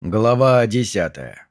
Глава 10.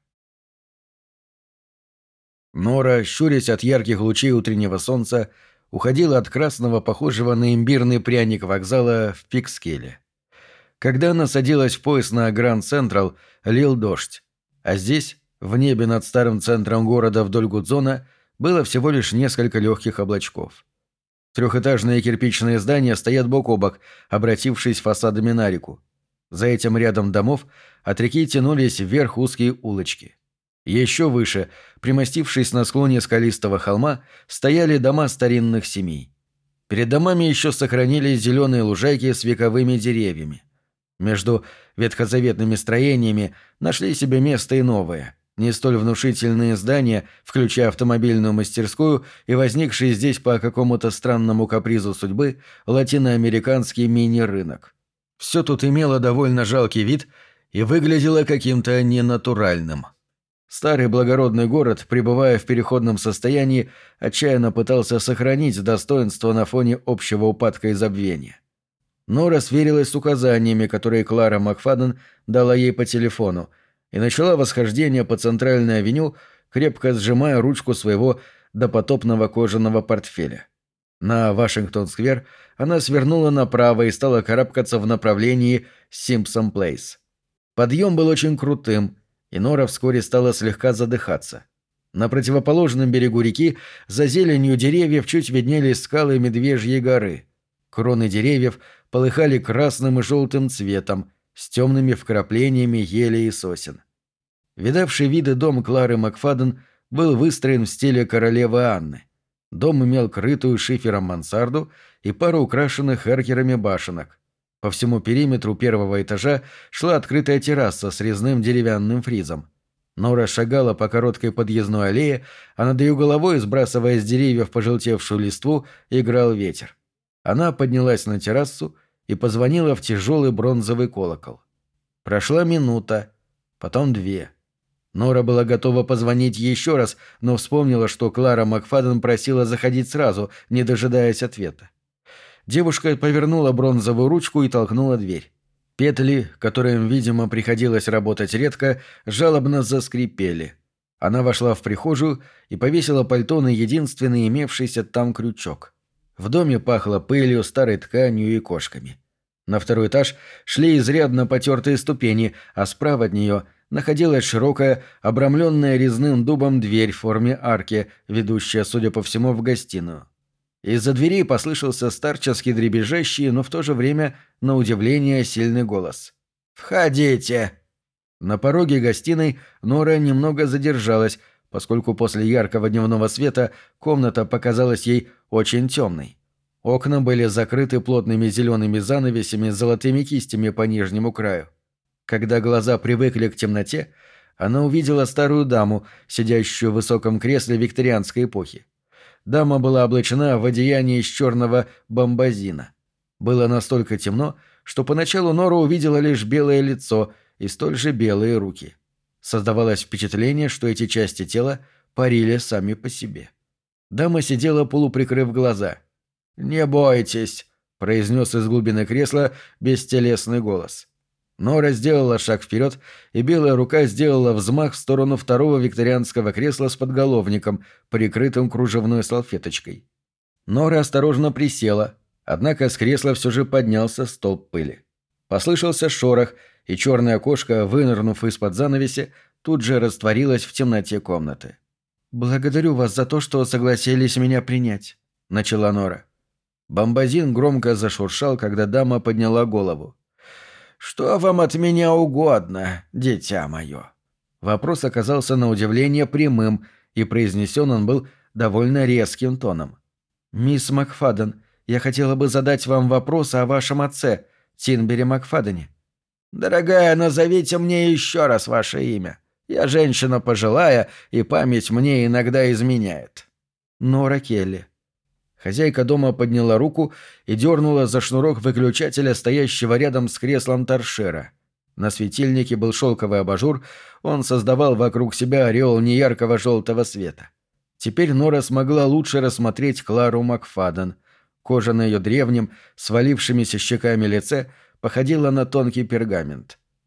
Нора, щурясь от ярких лучей утреннего солнца, уходила от красного, похожего на имбирный пряник вокзала в Пикскилле. Когда она садилась в поезд на Гранд Централ, лил дождь, а здесь, в небе над старым центром города вдоль Гудзона, было всего лишь несколько легких облачков. Трехэтажные кирпичные здания стоят бок о бок, обратившись фасадами на реку. За этим рядом домов от реки тянулись вверх узкие улочки. Еще выше, примостившись на склоне скалистого холма, стояли дома старинных семей. Перед домами еще сохранились зеленые лужайки с вековыми деревьями. Между ветхозаветными строениями нашли себе место и новые, не столь внушительные здания, включая автомобильную мастерскую и возникший здесь по какому-то странному капризу судьбы латиноамериканский мини-рынок. Все тут имело довольно жалкий вид и выглядело каким-то ненатуральным. Старый благородный город, пребывая в переходном состоянии, отчаянно пытался сохранить достоинство на фоне общего упадка и забвения. Нора сверилась с указаниями, которые Клара Макфаден дала ей по телефону, и начала восхождение по центральной авеню, крепко сжимая ручку своего допотопного кожаного портфеля. На Вашингтон-сквер она свернула направо и стала карабкаться в направлении Симпсон-Плейс. Подъем был очень крутым, и Нора вскоре стала слегка задыхаться. На противоположном берегу реки за зеленью деревьев чуть виднелись скалы Медвежьей горы. Кроны деревьев полыхали красным и желтым цветом, с темными вкраплениями ели и сосен. Видавший виды дом Клары Макфаден был выстроен в стиле королевы Анны. Дом имел крытую шифером мансарду и пару украшенных эркерами башенок. По всему периметру первого этажа шла открытая терраса с резным деревянным фризом. Нора шагала по короткой подъездной аллее, а над ее головой, сбрасывая с деревьев пожелтевшую листву, играл ветер. Она поднялась на террасу и позвонила в тяжелый бронзовый колокол. Прошла минута, потом 2. Нора была готова позвонить еще раз, но вспомнила, что Клара Макфаден просила заходить сразу, не дожидаясь ответа. Девушка повернула бронзовую ручку и толкнула дверь. Петли, которым, видимо, приходилось работать редко, жалобно заскрипели. Она вошла в прихожую и повесила пальто на единственный имевшийся там крючок. В доме пахло пылью, старой тканью и кошками. На второй этаж шли изрядно потертые ступени, а справа от нее находилась широкая, обрамленная резным дубом дверь в форме арки, ведущая, судя по всему, в гостиную. Из-за двери послышался старческий дребезжащий, но в то же время, на удивление, сильный голос. «Входите!» На пороге гостиной Нора немного задержалась, поскольку после яркого дневного света комната показалась ей очень темной. Окна были закрыты плотными зелеными занавесями с золотыми кистями по нижнему краю. Когда глаза привыкли к темноте, она увидела старую даму, сидящую в высоком кресле викторианской эпохи. Дама была облачена в одеяние из черного бомбазина. Было настолько темно, что поначалу Нора увидела лишь белое лицо и столь же белые руки. Создавалось впечатление, что эти части тела парили сами по себе. Дама сидела, полуприкрыв глаза. «Не бойтесь», — произнес из глубины кресла бестелесный голос. Нора сделала шаг вперед, и белая рука сделала взмах в сторону второго викторианского кресла с подголовником, прикрытым кружевной салфеточкой. Нора осторожно присела, однако с кресла все же поднялся столб пыли. Послышался шорох, и черная кошка, вынырнув из-под занавеси, тут же растворилась в темноте комнаты. «Благодарю вас за то, что согласились меня принять», — начала Нора. Бомбазин громко зашуршал, когда дама подняла голову. «Что вам от меня угодно, дитя мое?» Вопрос оказался на удивление прямым, и произнесен он был довольно резким тоном. «Мисс Макфаден, я хотела бы задать вам вопрос о вашем отце, Тинбере Макфадене». «Дорогая, назовите мне еще раз ваше имя. Я женщина пожилая, и память мне иногда изменяет». «Нора Келли». Хозяйка дома подняла руку и дернула за шнурок выключателя, стоящего рядом с креслом торшера. На светильнике был шелковый абажур, он создавал вокруг себя ореол неяркого желтого света. Теперь Нора смогла лучше рассмотреть Клару Макфаден. Кожа на ее древнем, свалившимися щеками лице походила на тонкий пергамент.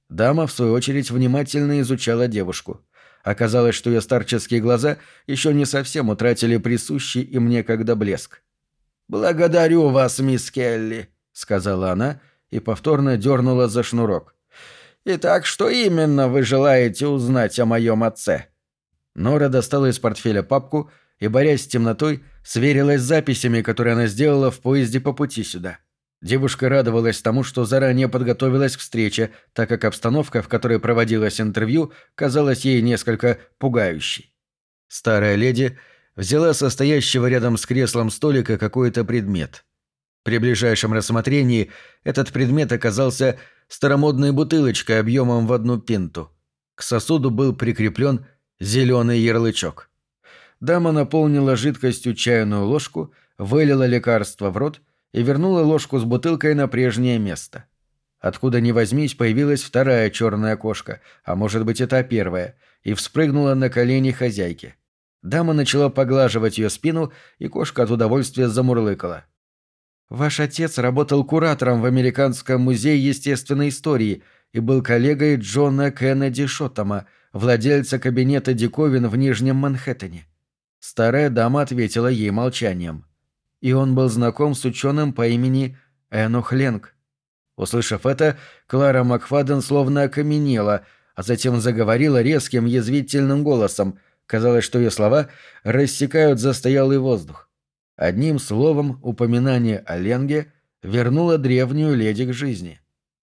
Дама, в свою очередь, внимательно изучала девушку. Оказалось, что ее старческие глаза еще не совсем утратили присущий им некогда блеск. «Благодарю вас, мисс Келли», — сказала она и повторно дернула за шнурок. «Итак, что именно вы желаете узнать о моем отце?» Нора достала из портфеля папку и, борясь с темнотой, сверилась с записями, которые она сделала в поезде по пути сюда. Девушка радовалась тому, что заранее подготовилась к встрече, так как обстановка, в которой проводилось интервью, казалась ей несколько пугающей. Старая леди взяла со стоящего рядом с креслом столика какой-то предмет. При ближайшем рассмотрении этот предмет оказался старомодной бутылочкой объемом в 1 пинту. К сосуду был прикреплен зеленый ярлычок. Дама наполнила жидкостью чайную ложку, вылила лекарство в рот и вернула ложку с бутылкой на прежнее место. Откуда ни возьмись, появилась вторая черная кошка, а может быть, это первая, и вспрыгнула на колени хозяйки. Дама начала поглаживать ее спину, и кошка от удовольствия замурлыкала. «Ваш отец работал куратором в Американском музее естественной истории и был коллегой Джона Кеннеди Шоттама, владельца кабинета диковин в Нижнем Манхэттене». Старая дама ответила ей молчанием. И он был знаком с ученым по имени Энох Ленг. Услышав это, Клара Макфаден словно окаменела, а затем заговорила резким язвительным голосом. Казалось, что ее слова рассекают застоялый воздух. Одним словом, упоминание о Ленге вернуло древнюю леди к жизни.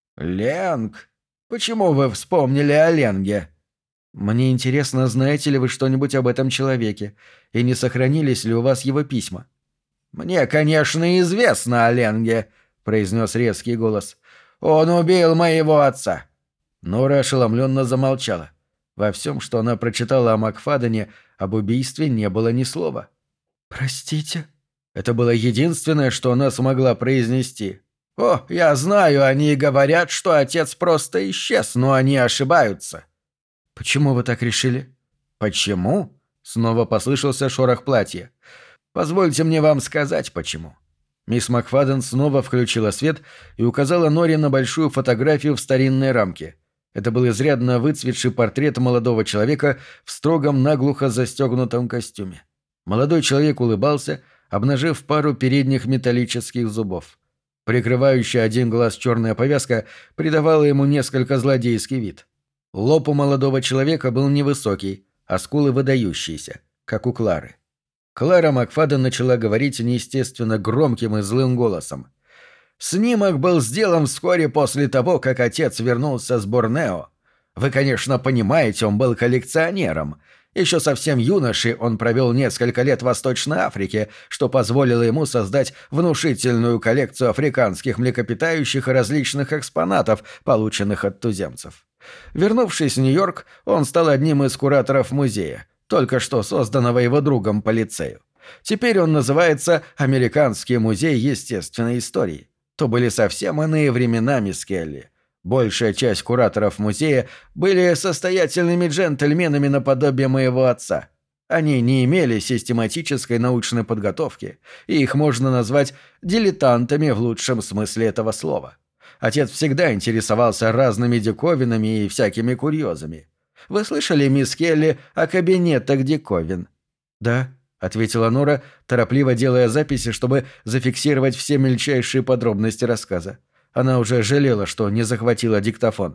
«Ленг? Почему вы вспомнили о Ленге?» «Мне интересно, знаете ли вы что-нибудь об этом человеке, и не сохранились ли у вас его письма?» «Мне, конечно, известно о Ленге», — произнес резкий голос. «Он убил моего отца». Нора ошеломленно замолчала. Во всем, что она прочитала о Макфадене, об убийстве не было ни слова. «Простите?» Это было единственное, что она смогла произнести. «О, я знаю, они говорят, что отец просто исчез, но они ошибаются». «Почему вы так решили?» «Почему?» — снова послышался шорох платья. «Позвольте мне вам сказать, почему». Мисс Макфаден снова включила свет и указала Норе на большую фотографию в старинной рамке. Это был изрядно выцветший портрет молодого человека в строгом наглухо застегнутом костюме. Молодой человек улыбался, обнажив пару передних металлических зубов. Прикрывающая один глаз черная повязка придавала ему несколько злодейский вид. Лоб у молодого человека был невысокий, а скулы выдающиеся, как у Клары. Клара Макфаден начала говорить неестественно громким и злым голосом. «Снимок был сделан вскоре после того, как отец вернулся с Борнео. Вы, конечно, понимаете, он был коллекционером. Еще совсем юношей он провел несколько лет в Восточной Африке, что позволило ему создать внушительную коллекцию африканских млекопитающих и различных экспонатов, полученных от туземцев. Вернувшись в Нью-Йорк, он стал одним из кураторов музея, только что созданного его другом по лицею. Теперь он называется «Американский музей естественной истории». То были совсем иные времена, мисс Келли. Большая часть кураторов музея были состоятельными джентльменами наподобие моего отца. Они не имели систематической научной подготовки, и их можно назвать дилетантами в лучшем смысле этого слова. Отец всегда интересовался разными диковинами и всякими курьезами. Вы слышали, мисс Келли, о кабинетах диковин?» «Да», — ответила Нора, торопливо делая записи, чтобы зафиксировать все мельчайшие подробности рассказа. Она уже жалела, что не захватила диктофон.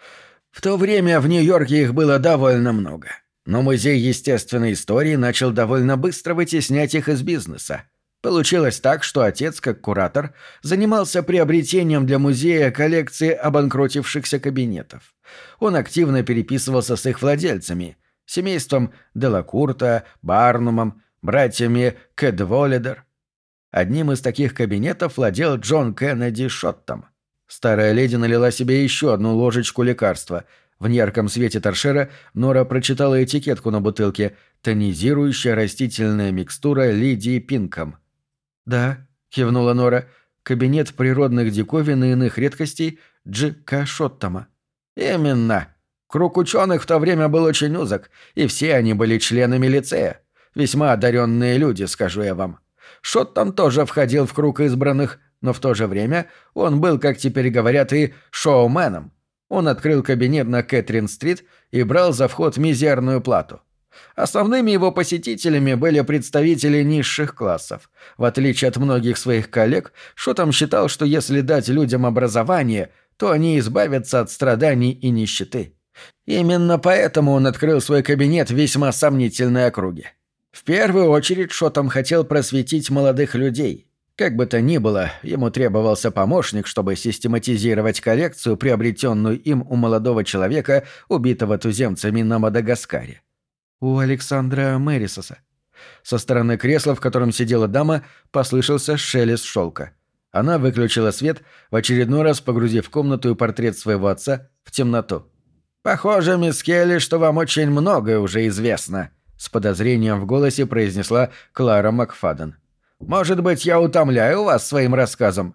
«В то время в Нью-Йорке их было довольно много. Но Музей естественной истории начал довольно быстро вытеснять их из бизнеса. Получилось так, что отец, как куратор, занимался приобретением для музея коллекции обанкротившихся кабинетов. Он активно переписывался с их владельцами, семейством Делакурта, Барнумом, братьями Кэдволидер. Одним из таких кабинетов владел Джон Кеннеди Шоттам. Старая леди налила себе еще одну ложечку лекарства. В неярком свете торшера Нора прочитала этикетку на бутылке «Тонизирующая растительная микстура Лидии Пинком». «Да», — кивнула Нора, — «кабинет природных диковин и иных редкостей Дж.К. Шоттама». «Именно. Круг ученых в то время был очень узок, и все они были членами лицея. Весьма одаренные люди, скажу я вам. Шоттам тоже входил в круг избранных, но в то же время он был, как теперь говорят, и шоуменом. Он открыл кабинет на Кэтрин-стрит и брал за вход мизерную плату. Основными его посетителями были представители низших классов. В отличие от многих своих коллег, Шоттам считал, что если дать людям образование, то они избавятся от страданий и нищеты. Именно поэтому он открыл свой кабинет в весьма сомнительной округе. В первую очередь Шоттам хотел просветить молодых людей. Как бы то ни было, ему требовался помощник, чтобы систематизировать коллекцию, приобретенную им у молодого человека, убитого туземцами на Мадагаскаре. У Александра Мэрисоса. Со стороны кресла, в котором сидела дама, послышался шелест шелка. Она выключила свет, в очередной раз погрузив комнату и портрет своего отца в темноту. «Похоже, мисс Келли, что вам очень многое уже известно», — с подозрением в голосе произнесла Клара Макфаден. «Может быть, я утомляю вас своим рассказом?»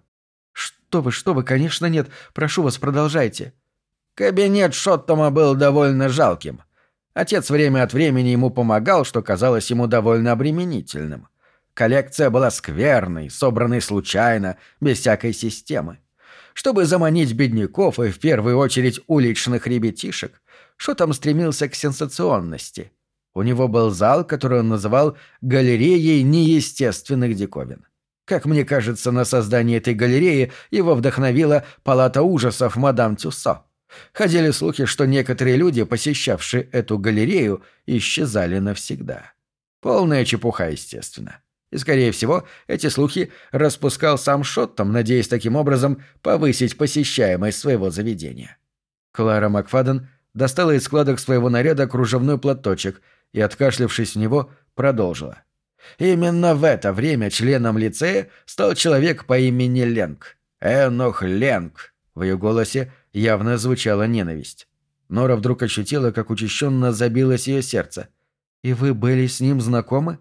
Что вы, конечно нет. Прошу вас, продолжайте». Кабинет Шоттама был довольно жалким. Отец время от времени ему помогал, что казалось ему довольно обременительным. Коллекция была скверной, собранной случайно, без всякой системы. Чтобы заманить бедняков и в первую очередь уличных ребятишек, Шоттам стремился к сенсационности. У него был зал, который он называл «галереей неестественных диковин». Как мне кажется, на создание этой галереи его вдохновила палата ужасов мадам Тюссо. Ходили слухи, что некоторые люди, посещавшие эту галерею, исчезали навсегда. Полная чепуха, естественно. И, скорее всего, эти слухи распускал сам Шоттам, надеясь таким образом повысить посещаемость своего заведения. Клара Макфаден достала из складок своего наряда кружевной платочек и, откашлявшись в него, продолжила. Именно в это время членом лицея стал человек по имени Ленг. Энох Ленг. В ее голосе явно звучала ненависть. Нора вдруг ощутила, как учащенно забилось ее сердце. «И вы были с ним знакомы?»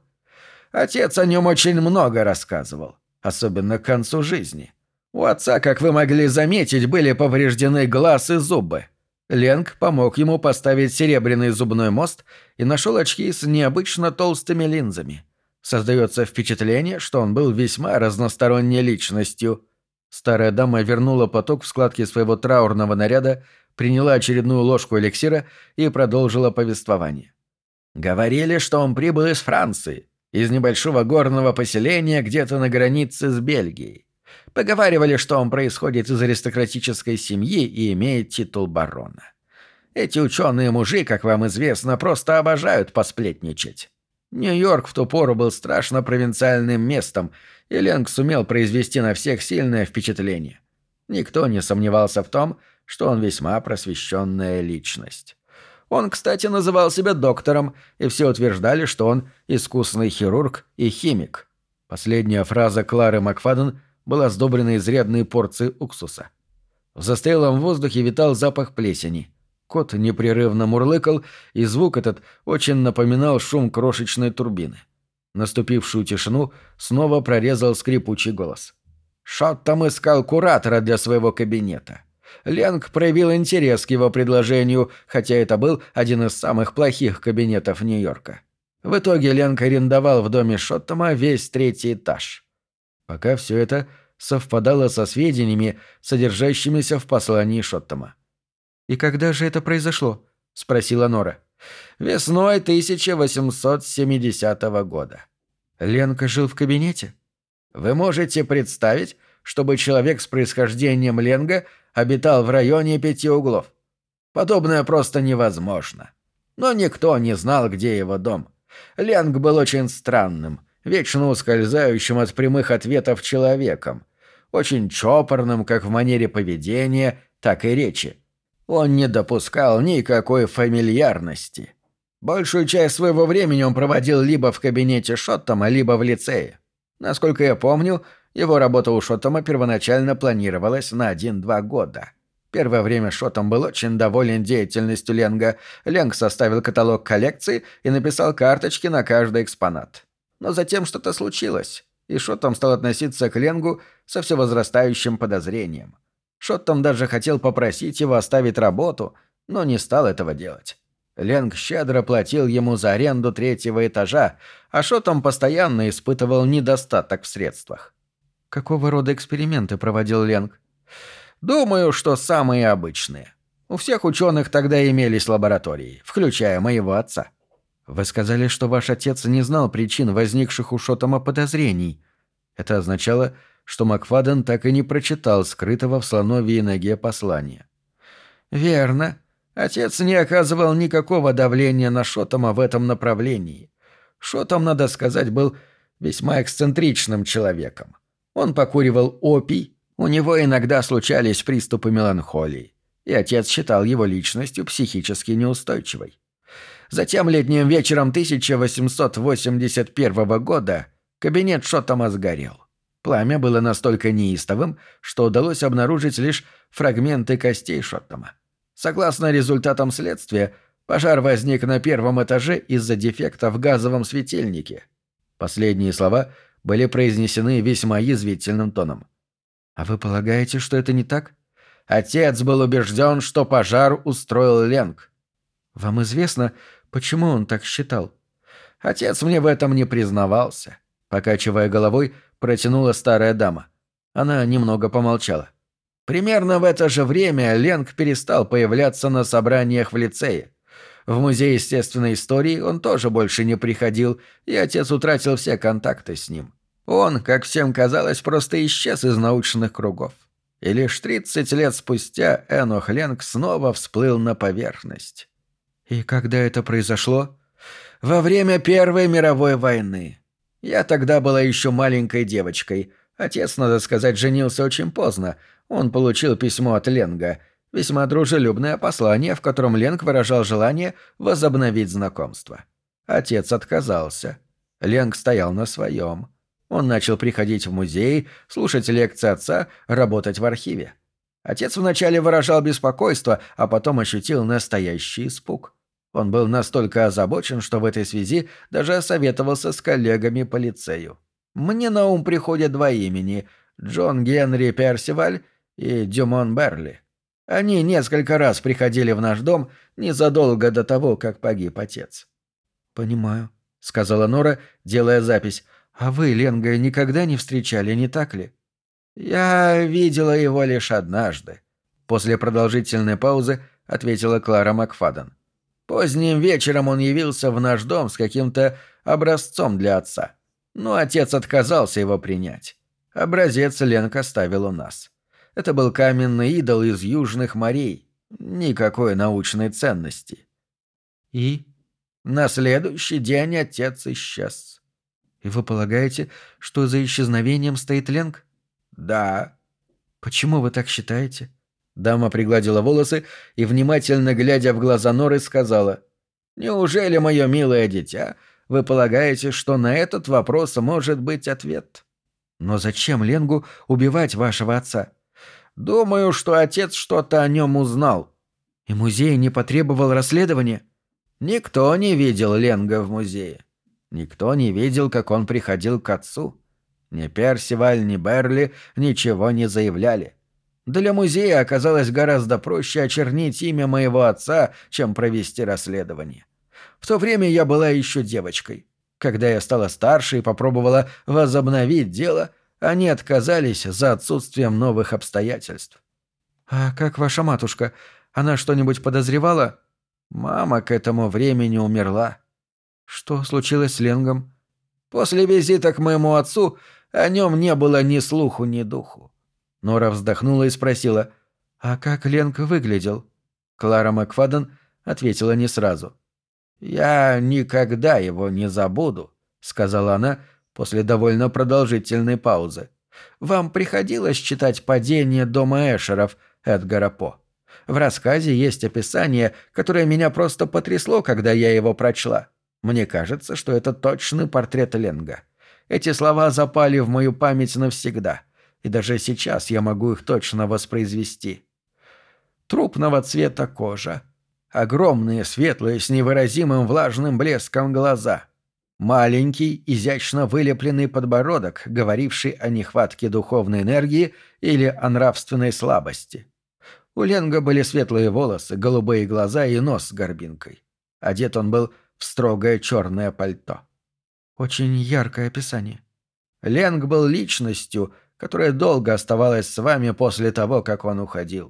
«Отец о нем очень много рассказывал, особенно к концу жизни. У отца, как вы могли заметить, были повреждены глаз и зубы. Ленг помог ему поставить серебряный зубной мост и нашел очки с необычно толстыми линзами. Создается впечатление, что он был весьма разносторонней личностью». Старая дама вернула платок в складки своего траурного наряда, приняла очередную ложку эликсира и продолжила повествование. «Говорили, что он прибыл из Франции, из небольшого горного поселения где-то на границе с Бельгией. Поговаривали, что он происходит из аристократической семьи и имеет титул барона. Эти ученые-мужи, как вам известно, просто обожают посплетничать. Нью-Йорк в ту пору был страшно провинциальным местом, и Ленг сумел произвести на всех сильное впечатление. Никто не сомневался в том, что он весьма просвещенная личность. Он, кстати, называл себя доктором, и все утверждали, что он искусный хирург и химик. Последняя фраза Клары Макфаден была сдобрена изрядной порцией уксуса. В застылом воздухе витал запах плесени. Кот непрерывно мурлыкал, и звук этот очень напоминал шум крошечной турбины. Наступившую тишину снова прорезал скрипучий голос. Шоттам искал куратора для своего кабинета. Ленг проявил интерес к его предложению, хотя это был один из самых плохих кабинетов Нью-Йорка. В итоге Ленг арендовал в доме Шоттама весь 3-й этаж. Пока все это совпадало со сведениями, содержащимися в послании Шоттама. «И когда же это произошло?» — спросила Нора. «Весной 1870 года». «Ленка жил в кабинете?» «Вы можете представить, чтобы человек с происхождением Ленга обитал в районе 5 углов? Подобное просто невозможно. Но никто не знал, где его дом. Ленг был очень странным, вечно ускользающим от прямых ответов человеком, очень чопорным как в манере поведения, так и речи. Он не допускал никакой фамильярности. Большую часть своего времени он проводил либо в кабинете Шоттама, либо в лицее. Насколько я помню, его работа у Шоттама первоначально планировалась на 1-2 года. Первое время Шоттам был очень доволен деятельностью Ленга. Ленг составил каталог коллекции и написал карточки на каждый экспонат. Но затем что-то случилось, и Шоттам стал относиться к Ленгу со все возрастающим подозрением. Шоттам даже хотел попросить его оставить работу, но не стал этого делать. Ленг щедро платил ему за аренду 3-го этажа, а Шоттам постоянно испытывал недостаток в средствах. Какого рода эксперименты проводил Ленг? Думаю, что самые обычные. У всех ученых тогда имелись лаборатории, включая моего отца. Вы сказали, что ваш отец не знал причин возникших у Шоттома подозрений. Это означало, что Макфаден так и не прочитал скрытого в слоновьей ноге послания. Верно. Отец не оказывал никакого давления на Шоттома в этом направлении. Шоттом, надо сказать, был весьма эксцентричным человеком. Он покуривал опий, у него иногда случались приступы меланхолии, и отец считал его личностью психически неустойчивой. Затем летним вечером 1881 года кабинет Шоттома сгорел. Пламя было настолько неистовым, что удалось обнаружить лишь фрагменты костей Шоттома. Согласно результатам следствия, пожар возник на первом этаже из-за дефекта в газовом светильнике. Последние слова были произнесены весьма язвительным тоном. «А вы полагаете, что это не так?» Отец был убежден, что пожар устроил Ленг. «Вам известно, почему он так считал?» Отец мне в этом не признавался. Покачивая головой, протянула старая дама. Она немного помолчала. Примерно в это же время Ленг перестал появляться на собраниях в лицее. В Музей естественной истории он тоже больше не приходил, и отец утратил все контакты с ним. Он, как всем казалось, просто исчез из научных кругов. И лишь 30 лет спустя Энох Ленг снова всплыл на поверхность. И когда это произошло? Во время Первой мировой войны. Я тогда была еще маленькой девочкой. Отец, надо сказать, женился очень поздно. Он получил письмо от Ленга, весьма дружелюбное послание, в котором Ленг выражал желание возобновить знакомство. Отец отказался. Ленг стоял на своем. Он начал приходить в музей, слушать лекции отца, работать в архиве. Отец вначале выражал беспокойство, а потом ощутил настоящий испуг. Он был настолько озабочен, что в этой связи даже советовался с коллегами по лицею. Мне на ум приходят два имени – Джон Генри Персиваль и Дюмон Берли. Они несколько раз приходили в наш дом незадолго до того, как погиб отец. «Понимаю», — сказала Нора, делая запись. «А вы Ленга никогда не встречали, не так ли?» «Я видела его лишь однажды», — после продолжительной паузы ответила Клара Макфаден. «Поздним вечером он явился в наш дом с каким-то образцом для отца. Но отец отказался его принять. Образец Ленг оставил у нас. Это был каменный идол из южных морей. Никакой научной ценности». «И?» «На следующий день отец исчез». «И вы полагаете, что за исчезновением стоит Ленг?» «Да». «Почему вы так считаете?» Дама пригладила волосы и, внимательно глядя в глаза Норы, сказала: «Неужели, мое милое дитя, вы полагаете, что на этот вопрос может быть ответ?» «Но зачем Ленгу убивать вашего отца?» «Думаю, что отец что-то о нем узнал». «И музей не потребовал расследования?» «Никто не видел Ленга в музее. Никто не видел, как он приходил к отцу. Ни Персиваль, ни Берли ничего не заявляли. Для музея оказалось гораздо проще очернить имя моего отца, чем провести расследование. В то время я была еще девочкой. Когда я стала старше и попробовала возобновить дело, они отказались за отсутствием новых обстоятельств». «А как ваша матушка? Она что-нибудь подозревала?» «Мама к этому времени умерла». «Что случилось с Ленгом?» «После визита к моему отцу о нем не было ни слуху, ни духу». Нора вздохнула и спросила: «А как Ленг выглядел?» Клара Макфаден ответила не сразу. «Я никогда его не забуду», — сказала она после довольно продолжительной паузы. «Вам приходилось читать «Падение дома Эшеров» Эдгара По? В рассказе есть описание, которое меня просто потрясло, когда я его прочла. Мне кажется, что это точный портрет Ленга. Эти слова запали в мою память навсегда, и даже сейчас я могу их точно воспроизвести. Трупного цвета кожа, огромные светлые с невыразимым влажным блеском глаза, маленький, изящно вылепленный подбородок, говоривший о нехватке духовной энергии или о нравственной слабости. У Ленга были светлые волосы, голубые глаза и нос с горбинкой. Одет он был в строгое черное пальто. Очень яркое описание. Ленг был личностью, которая долго оставалась с вами после того, как он уходил.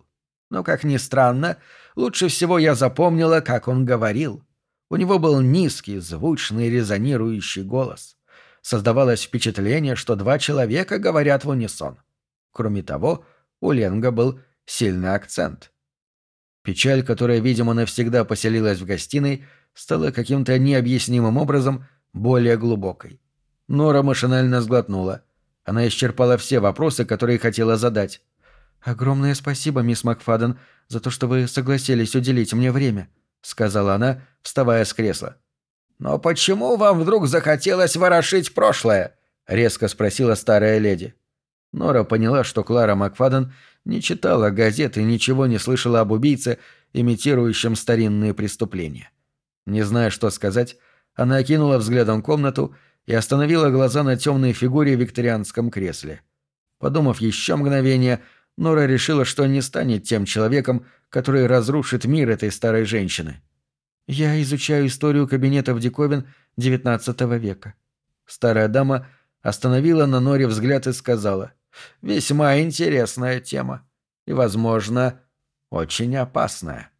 Но, как ни странно, лучше всего я запомнила, как он говорил. У него был низкий, звучный, резонирующий голос. Создавалось впечатление, что два человека говорят в унисон. Кроме того, у Ленга был сильный акцент. Печаль, которая, видимо, навсегда поселилась в гостиной, стала каким-то необъяснимым образом более глубокой. Нора машинально сглотнула. Она исчерпала все вопросы, которые хотела задать. «Огромное спасибо, мисс Макфаден, за то, что вы согласились уделить мне время», — сказала она, вставая с кресла. «Но почему вам вдруг захотелось ворошить прошлое?» — резко спросила старая леди. Нора поняла, что Клара Макфаден не читала газет и ничего не слышала об убийце, имитирующем старинные преступления. Не зная, что сказать, она окинула взглядом комнату и остановила глаза на темной фигуре в викторианском кресле. Подумав еще мгновение, Нора решила, что не станет тем человеком, который разрушит мир этой старой женщины. «Я изучаю историю кабинетов диковин XIX века». Старая дама остановила на Норе взгляд и сказала: «Весьма интересная тема. И, возможно, очень опасная».